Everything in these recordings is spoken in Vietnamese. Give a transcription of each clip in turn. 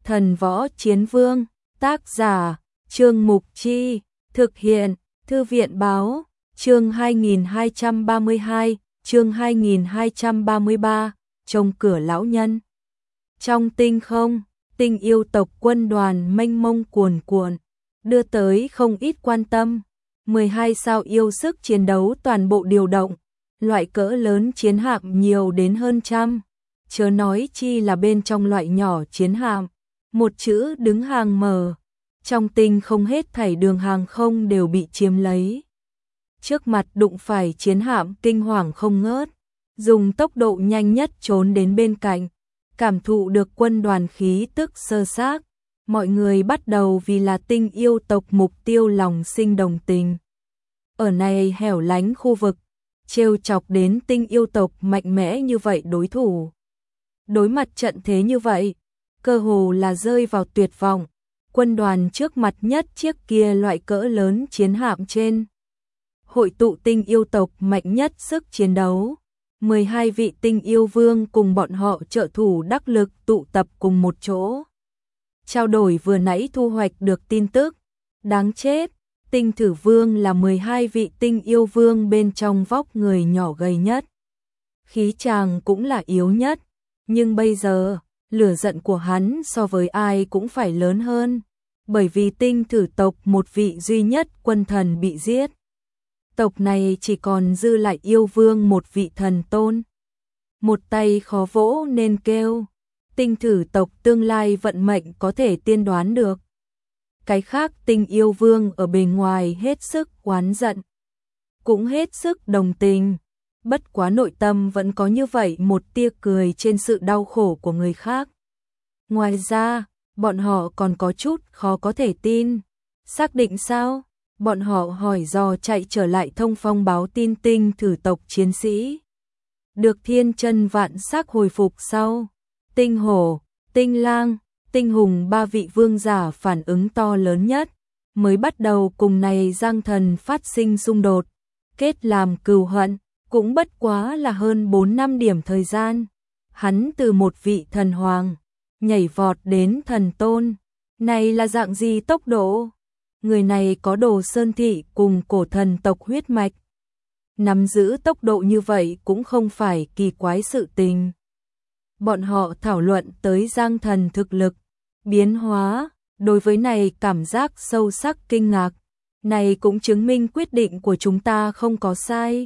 Thần Võ Chiến Vương, tác giả, Trương Mục Chi, thực hiện, Thư viện Báo, chương 2232, chương 2233, trông cửa lão nhân. Trong tinh không, tinh yêu tộc quân đoàn mênh mông cuồn cuộn, đưa tới không ít quan tâm. 12 sao yêu sức chiến đấu toàn bộ điều động, loại cỡ lớn chiến hạm nhiều đến hơn trăm, chớ nói chi là bên trong loại nhỏ chiến hạm, một chữ đứng hàng mở, trong tinh không hết thảy đường hàng không đều bị chiếm lấy. Trước mặt đụng phải chiến hạm kinh hoàng không ngớt, dùng tốc độ nhanh nhất trốn đến bên cạnh, cảm thụ được quân đoàn khí tức sơ xác, mọi người bắt đầu vì là tinh yêu tộc mục tiêu lòng sinh đồng tình. Ở này hẻo lánh khu vực, trêu chọc đến tinh yêu tộc mạnh mẽ như vậy đối thủ. Đối mặt trận thế như vậy, cơ hồ là rơi vào tuyệt vọng, quân đoàn trước mặt nhất chiếc kia loại cỡ lớn chiến hạm trên. Hội tụ tinh yêu tộc mạnh nhất sức chiến đấu, 12 vị tinh yêu vương cùng bọn họ trợ thủ đắc lực tụ tập cùng một chỗ. Trao đổi vừa nãy thu hoạch được tin tức, đáng chết, tinh thử vương là 12 vị tinh yêu vương bên trong vóc người nhỏ gầy nhất. Khí chàng cũng là yếu nhất, nhưng bây giờ, lửa giận của hắn so với ai cũng phải lớn hơn, bởi vì tinh thử tộc một vị duy nhất quân thần bị giết. Tộc này chỉ còn dư lại yêu vương một vị thần tôn. Một tay khó vỗ nên kêu, tinh thử tộc tương lai vận mệnh có thể tiên đoán được. Cái khác tinh yêu vương ở bề ngoài hết sức oán giận, cũng hết sức đồng tình, bất quá nội tâm vẫn có như vậy một tia cười trên sự đau khổ của người khác. Ngoài ra, bọn họ còn có chút khó có thể tin. Xác định sao? Bọn họ hỏi dò chạy trở lại thông phong báo tin tinh thử tộc chiến sĩ. Được thiên chân vạn sắc hồi phục sau. Tinh hổ, tinh lang, tinh hùng ba vị vương giả phản ứng to lớn nhất, mới bắt đầu cùng này Giang Thần phát sinh xung đột, kết làm cừu hận, cũng bất quá là hơn 4-5 điểm thời gian. Hắn từ một vị thần hoàng, nhảy vọt đến thần tôn, này là dạng gì tốc độ? Người này có Đồ Sơn Thị cùng cổ thần tộc huyết mạch. Nắm giữ tốc độ như vậy cũng không phải kỳ quái sự tình. Bọn họ thảo luận tới Giang Thần thực lực, biến hóa, đối với này cảm giác sâu sắc kinh ngạc. Này cũng chứng minh quyết định của chúng ta không có sai.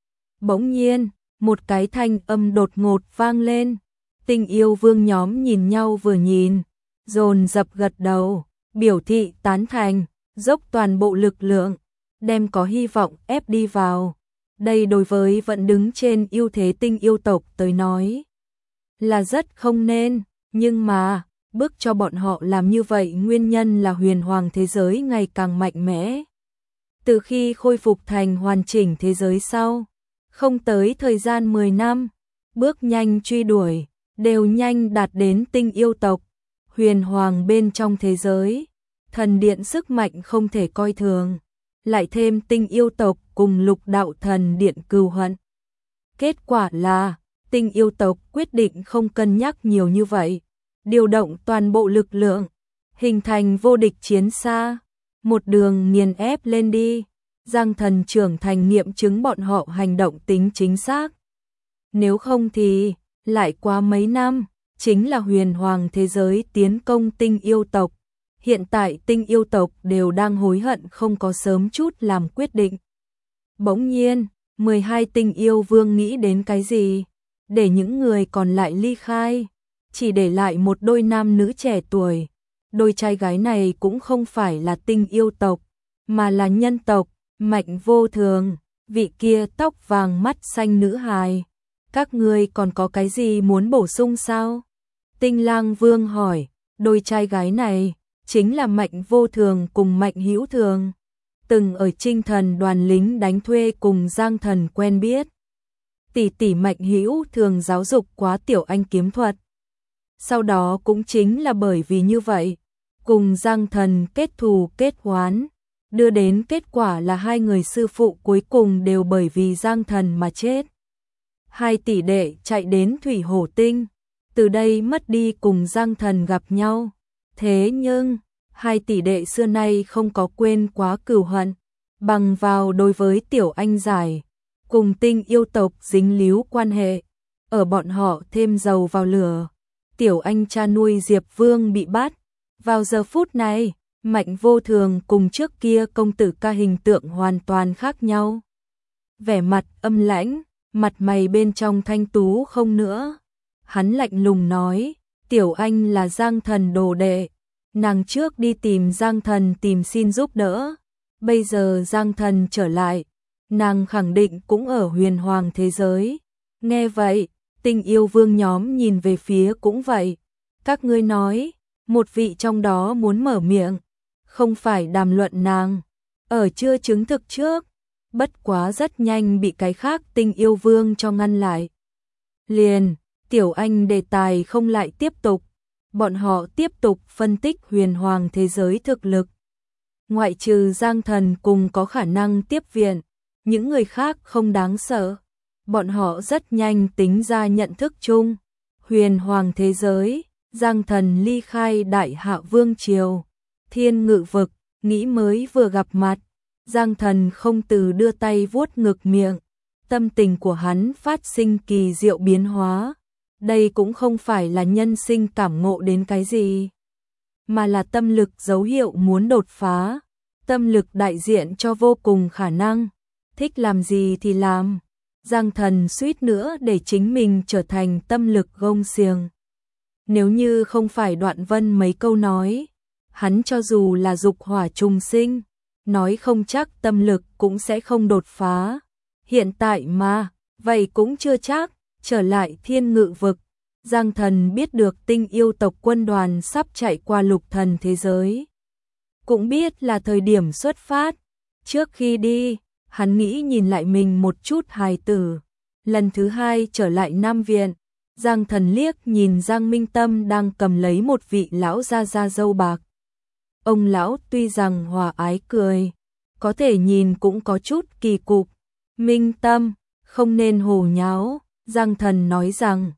Bỗng nhiên, một cái thanh âm đột ngột vang lên. Tinh yêu vương nhóm nhìn nhau vừa nhìn, dồn dập gật đầu, biểu thị tán thành, dốc toàn bộ lực lượng, đem có hy vọng ép đi vào. Đây đối với vẫn đứng trên ưu thế tinh yêu tộc tới nói là rất không nên, nhưng mà, bức cho bọn họ làm như vậy nguyên nhân là huyền hoàng thế giới ngày càng mạnh mẽ. Từ khi khôi phục thành hoàn chỉnh thế giới sau, không tới thời gian 10 năm, bước nhanh truy đuổi, đều nhanh đạt đến tinh yêu tộc, huyền hoàng bên trong thế giới, thần điện sức mạnh không thể coi thường, lại thêm tinh yêu tộc cùng lục đạo thần điện cừu hận. Kết quả là, tinh yêu tộc quyết định không cân nhắc nhiều như vậy, điều động toàn bộ lực lượng, hình thành vô địch chiến xa, một đường nghiền ép lên đi. Giang Thần trưởng thành nghiệm chứng bọn họ hành động tính chính xác. Nếu không thì, lại qua mấy năm, chính là huyền hoàng thế giới tiến công tinh yêu tộc. Hiện tại tinh yêu tộc đều đang hối hận không có sớm chút làm quyết định. Bỗng nhiên, 12 tinh yêu vương nghĩ đến cái gì? Để những người còn lại ly khai, chỉ để lại một đôi nam nữ trẻ tuổi. Đôi trai gái này cũng không phải là tinh yêu tộc, mà là nhân tộc, Mạnh Vô Thường, vị kia tóc vàng mắt xanh nữ hài. Các ngươi còn có cái gì muốn bổ sung sao? Tinh Lang Vương hỏi, đôi trai gái này chính là Mạnh Vô Thường cùng Mạnh Hữu Thường, từng ở Trinh Thần đoàn lính đánh thuê cùng Giang Thần quen biết. Tỷ tỷ Mạnh Hữu Thường giáo dục quá Tiểu Anh kiếm thuật. Sau đó cũng chính là bởi vì như vậy, cùng Giang Thần kết thù kết oán, đưa đến kết quả là hai người sư phụ cuối cùng đều bởi vì Giang Thần mà chết. Hai tỷ đệ chạy đến Thủy Hổ Tinh, từ đây mất đi cùng Giang Thần gặp nhau, Thế nhưng, hai tỷ đệ xưa nay không có quên quá cừu hận, bằng vào đối với Tiểu Anh Giải, cùng Tinh yêu tộc dính líu quan hệ, ở bọn họ thêm dầu vào lửa. Tiểu Anh cha nuôi Diệp Vương bị bắt, vào giờ phút này, Mạnh Vô Thường cùng trước kia công tử ca hình tượng hoàn toàn khác nhau. Vẻ mặt âm lãnh, mặt mày bên trong thanh tú không nữa. Hắn lạnh lùng nói, Tiểu Anh là Giang Thần đồ đệ, nàng trước đi tìm Giang Thần tìm xin giúp đỡ. Bây giờ Giang Thần trở lại, nàng khẳng định cũng ở huyền hoàng thế giới. Nghe vậy, Tinh yêu vương nhóm nhìn về phía cũng vậy. Các ngươi nói, một vị trong đó muốn mở miệng, không phải đàm luận nàng, ở chưa chứng thực trước. Bất quá rất nhanh bị cái khác Tinh yêu vương cho ngăn lại. Liền, Tiểu Anh đề tài không lại tiếp tục, bọn họ tiếp tục phân tích huyền hoàng thế giới thực lực. Ngoại trừ Giang Thần cùng có khả năng tiếp viện, những người khác không đáng sợ. Bọn họ rất nhanh tính ra nhận thức chung. Huyền hoàng thế giới, Giang Thần ly khai Đại Hạ Vương Triều, Thiên Ngự Vực, nghĩ mới vừa gặp mặt. Giang Thần không từ đưa tay vuốt ngực miệng, tâm tình của hắn phát sinh kỳ diệu biến hóa. Đây cũng không phải là nhân sinh cảm ngộ đến cái gì, mà là tâm lực dấu hiệu muốn đột phá. Tâm lực đại diện cho vô cùng khả năng, thích làm gì thì làm. Giang Thần suýt nữa để chính mình trở thành tâm lực gông xiềng. Nếu như không phải Đoạn Vân mấy câu nói, hắn cho dù là dục hỏa trùng sinh, nói không chắc tâm lực cũng sẽ không đột phá. Hiện tại mà, vậy cũng chưa chắc. Trở lại Thiên Ngự Vực, Giang Thần biết được Tinh yêu tộc quân đoàn sắp chạy qua lục thần thế giới. Cũng biết là thời điểm xuất phát. Trước khi đi, hắn nghĩ nhìn lại mình một chút hài tử. Lần thứ hai trở lại Nam Viện, Giang Thần liếc nhìn Giang Minh Tâm đang cầm lấy một vị lão gia râu bạc. Ông lão tuy rằng hòa ái cười, có thể nhìn cũng có chút kỳ cục. Minh Tâm, không nên hồ nháo. Giang Thần nói rằng,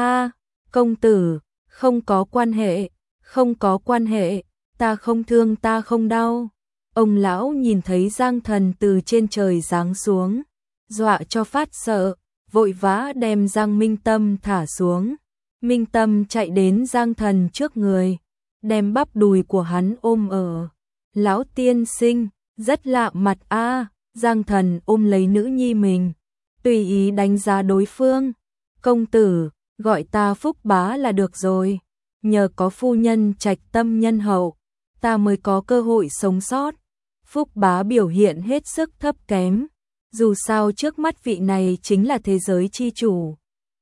công tử, không có quan hệ, không có quan hệ, ta không thương ta không đau. Ông lão nhìn thấy Giang Thần từ trên trời giáng xuống, dọa cho phát sợ, vội vã đem Giang Minh Tâm thả xuống. Minh Tâm chạy đến Giang Thần trước người, đem bắp đùi của hắn ôm ở. Lão tiên sinh, rất lạ mặt a. Giang Thần ôm lấy nữ nhi mình, tùy ý đánh giá đối phương. Công tử, gọi ta Phúc Bá là được rồi. Nhờ có phu nhân trạch tâm nhân hậu, ta mới có cơ hội sống sót. Phúc Bá biểu hiện hết sức thấp kém. Dù sao trước mắt vị này chính là thế giới chi chủ.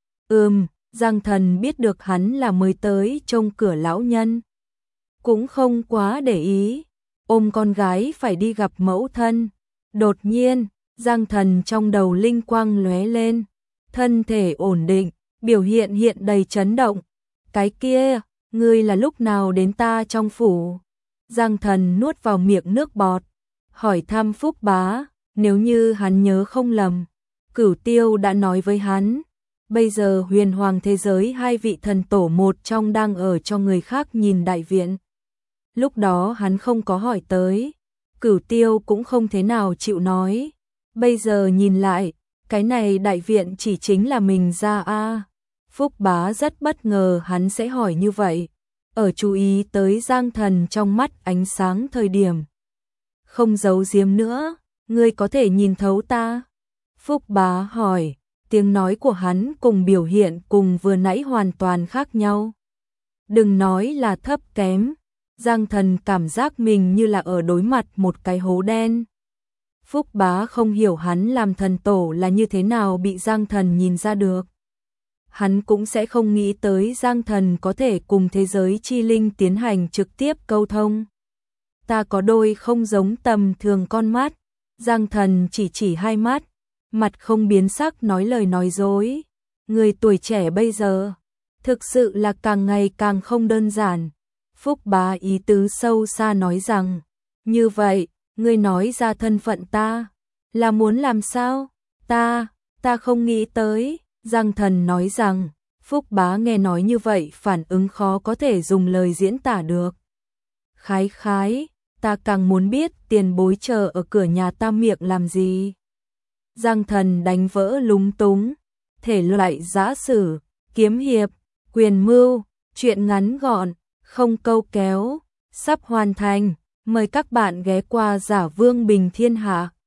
Giang Thần biết được hắn là mới tới trông cửa lão nhân, cũng không quá để ý, ôm con gái phải đi gặp mẫu thân. Đột nhiên, Giang Thần trong đầu linh quang lóe lên, thân thể ổn định, biểu hiện hiện đầy chấn động. Cái kia, ngươi là lúc nào đến ta trong phủ? Giang Thần nuốt vào miệng nước bọt, hỏi thăm Phúc Bá. Nếu như hắn nhớ không lầm, Cửu Tiêu đã nói với hắn, bây giờ huyền hoàng thế giới hai vị thần tổ một trong đang ở cho người khác nhìn đại viện. Lúc đó hắn không có hỏi tới, Cửu Tiêu cũng không thế nào chịu nói. Bây giờ nhìn lại, cái này đại viện chỉ chính là mình ra a. Phúc Bá rất bất ngờ hắn sẽ hỏi như vậy, ở chú ý tới Giang Thần trong mắt ánh sáng thời điểm. Không giấu giếm nữa, ngươi có thể nhìn thấu ta? Phúc Bá hỏi, tiếng nói của hắn cùng biểu hiện cùng vừa nãy hoàn toàn khác nhau. Đừng nói là thấp kém, Giang Thần cảm giác mình như là ở đối mặt một cái hố đen. Phúc Bá không hiểu hắn làm thần tổ là như thế nào bị Giang Thần nhìn ra được. Hắn cũng sẽ không nghĩ tới Giang Thần có thể cùng thế giới chi linh tiến hành trực tiếp câu thông. Ta có đôi không giống tầm thường con mắt. Giang Thần chỉ hai mắt, mặt không biến sắc nói lời nói dối. Người tuổi trẻ bây giờ, thực sự là càng ngày càng không đơn giản. Phúc Bá ý tứ sâu xa nói rằng, như vậy, ngươi nói ra thân phận ta, là muốn làm sao? Ta không nghĩ tới. Giang Thần nói rằng, Phúc Bá nghe nói như vậy phản ứng khó có thể dùng lời diễn tả được. Khái khái, ta càng muốn biết tiền bối chờ ở cửa nhà ta miệng làm gì. Giang Thần đánh vỡ lúng túng, thể loại giã sử, kiếm hiệp, quyền mưu, truyện ngắn gọn, không câu kéo, sắp hoàn thành. Mời các bạn ghé qua Giả Vương Bình Thiên Hạ.